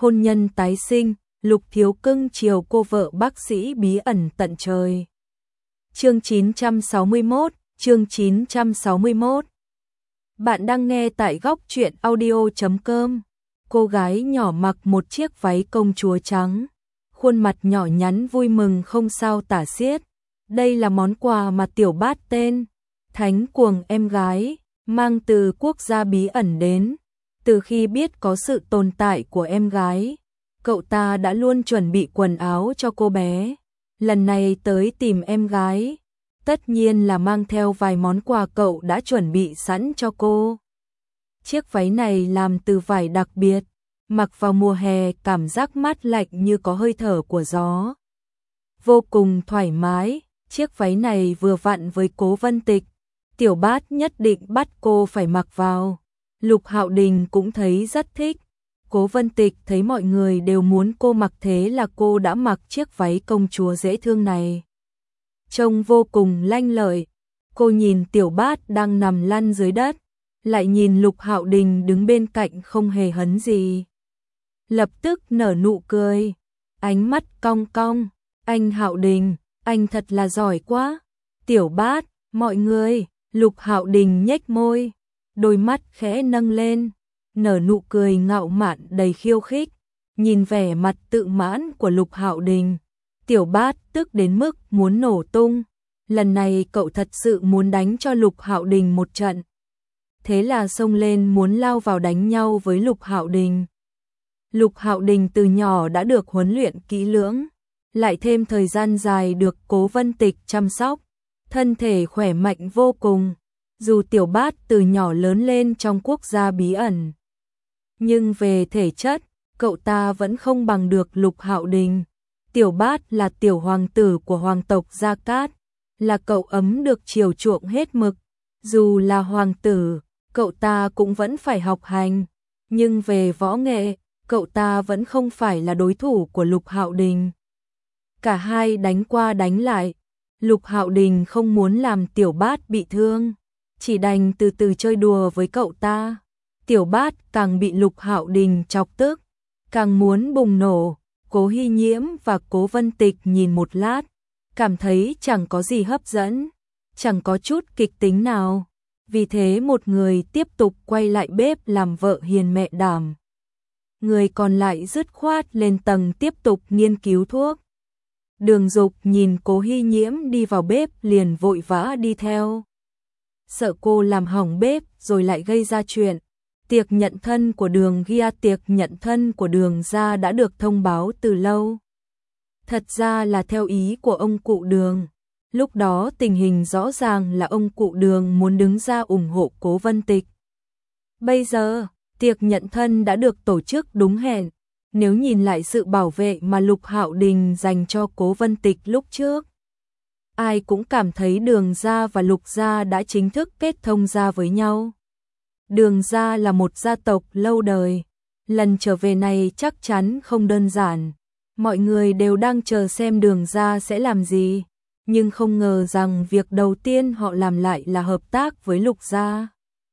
hôn nhân tái sinh, Lục Thiếu Cưng chiều cô vợ bác sĩ bí ẩn tận trời. Chương 961, chương 961. Bạn đang nghe tại góc truyện audio.com. Cô gái nhỏ mặc một chiếc váy công chúa trắng, khuôn mặt nhỏ nhắn vui mừng không sao tả xiết. Đây là món quà mà Tiểu Bát tên Thánh Cuồng em gái mang từ quốc gia bí ẩn đến. Từ khi biết có sự tồn tại của em gái, cậu ta đã luôn chuẩn bị quần áo cho cô bé. Lần này tới tìm em gái, tất nhiên là mang theo vài món quà cậu đã chuẩn bị sẵn cho cô. Chiếc váy này làm từ vải đặc biệt, mặc vào mùa hè cảm giác mát lạnh như có hơi thở của gió. Vô cùng thoải mái, chiếc váy này vừa vặn với Cố Vân Tịch. Tiểu Bát nhất định bắt cô phải mặc vào. Lục Hạo Đình cũng thấy rất thích. Cố Vân Tịch thấy mọi người đều muốn cô mặc thế là cô đã mặc chiếc váy công chúa dễ thương này. Trông vô cùng lanh lợi. Cô nhìn Tiểu Bát đang nằm lăn dưới đất, lại nhìn Lục Hạo Đình đứng bên cạnh không hề hấn gì. Lập tức nở nụ cười, ánh mắt cong cong. Anh Hạo Đình, anh thật là giỏi quá. Tiểu Bát, mọi người. Lục Hạo Đình nhếch môi, đôi mắt khẽ nâng lên, nở nụ cười ngạo mạn đầy khiêu khích. Nhìn vẻ mặt tự mãn của Lục Hạo Đình, Tiểu Bát tức đến mức muốn nổ tung. Lần này cậu thật sự muốn đánh cho Lục Hạo Đình một trận. Thế là xông lên muốn lao vào đánh nhau với Lục Hạo Đình. Lục Hạo Đình từ nhỏ đã được huấn luyện kỹ lưỡng, lại thêm thời gian dài được Cố Vân Tịch chăm sóc, thân thể khỏe mạnh vô cùng. Dù Tiểu Bát từ nhỏ lớn lên trong quốc gia bí ẩn, nhưng về thể chất, cậu ta vẫn không bằng được Lục Hạo Đình. Tiểu Bát là tiểu hoàng tử của hoàng tộc Gia Cát, là cậu ấm được chiều chuộng hết mực. Dù là hoàng tử, cậu ta cũng vẫn phải học hành, nhưng về võ nghệ, cậu ta vẫn không phải là đối thủ của Lục Hạo Đình. Cả hai đánh qua đánh lại, Lục Hạo Đình không muốn làm Tiểu Bát bị thương, chỉ đành từ từ chơi đùa với cậu ta. Tiểu Bát càng bị Lục Hạo Đình chọc tức, càng muốn bùng nổ. Cố Hy Nhiễm và Cố Vân Tịch nhìn một lát, cảm thấy chẳng có gì hấp dẫn, chẳng có chút kịch tính nào. Vì thế một người tiếp tục quay lại bếp làm vợ hiền mẹ đảm. Người còn lại dứt khoát lên tầng tiếp tục nghiên cứu thuốc. Đường Dục nhìn Cố Hy Nhiễm đi vào bếp liền vội vã đi theo. Sợ cô làm hỏng bếp rồi lại gây ra chuyện. Tiệc nhận thân của tiệc nhận thân của Đường gia đã được thông báo từ lâu. Thật ra là theo ý của ông cụ Đường. Lúc đó tình hình rõ ràng là ông cụ Đường muốn đứng ra ủng hộ Cố Vân Tịch. Bây giờ, tiệc nhận thân đã được tổ chức đúng hẹn. Nếu nhìn lại sự bảo vệ mà Lục Hạo Đình dành cho Cố Vân Tịch lúc trước, ai cũng cảm thấy Đường gia và Lục gia đã chính thức kết thông gia với nhau. Đường gia là một gia tộc lâu đời, lần trở về này chắc chắn không đơn giản. Mọi người đều đang chờ xem Đường gia sẽ làm gì, nhưng không ngờ rằng việc đầu tiên họ làm lại là hợp tác với Lục gia.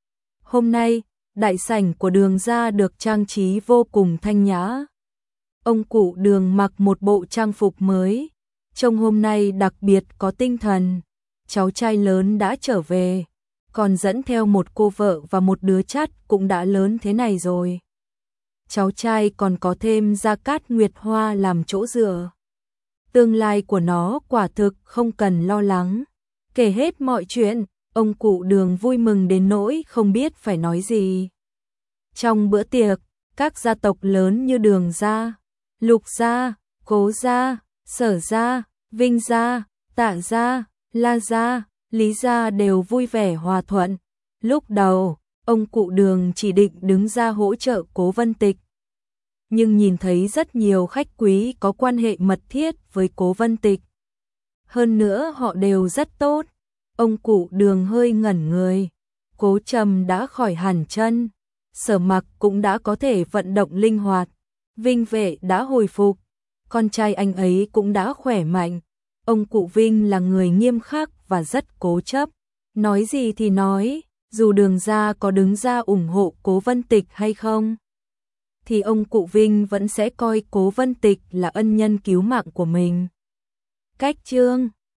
Hôm nay, đại sảnh của Đường gia được trang trí vô cùng thanh nhã. Ông cụ Đường mặc một bộ trang phục mới, trông hôm nay đặc biệt có tinh thần. Cháu trai lớn đã trở về, còn dẫn theo một cô vợ và một đứa chắt cũng đã lớn thế này rồi. Cháu trai còn có thêm Gia Cát Nguyệt Hoa làm chỗ dựa. Tương lai của nó quả thực không cần lo lắng. Kể hết mọi chuyện, ông cụ Đường vui mừng đến nỗi không biết phải nói gì. Trong bữa tiệc, các gia tộc lớn như Đường gia, Lục gia, Cố gia, Sở gia, Vinh gia, Tạ gia, La gia, Lý gia đều vui vẻ hòa thuận. Lúc đầu, ông cụ Đường chỉ định đứng ra hỗ trợ Cố Vân Tịch, nhưng nhìn thấy rất nhiều khách quý có quan hệ mật thiết với Cố Vân Tịch. Hơn nữa họ đều rất tốt. Ông cụ Đường hơi ngẩn người. Cố Trầm đã khỏi hẳn chân, Sở Mặc cũng đã có thể vận động linh hoạt, Vinh Vệ đã hồi phục, con trai anh ấy cũng đã khỏe mạnh. Ông cụ Vinh là người nghiêm khắc và rất cố chấp, nói gì thì nói, dù Đường gia có đứng ra ủng hộ Cố Vân Tịch hay không, thì ông cụ Vinh vẫn sẽ coi Cố Vân Tịch là ân nhân cứu mạng của mình. Cách chương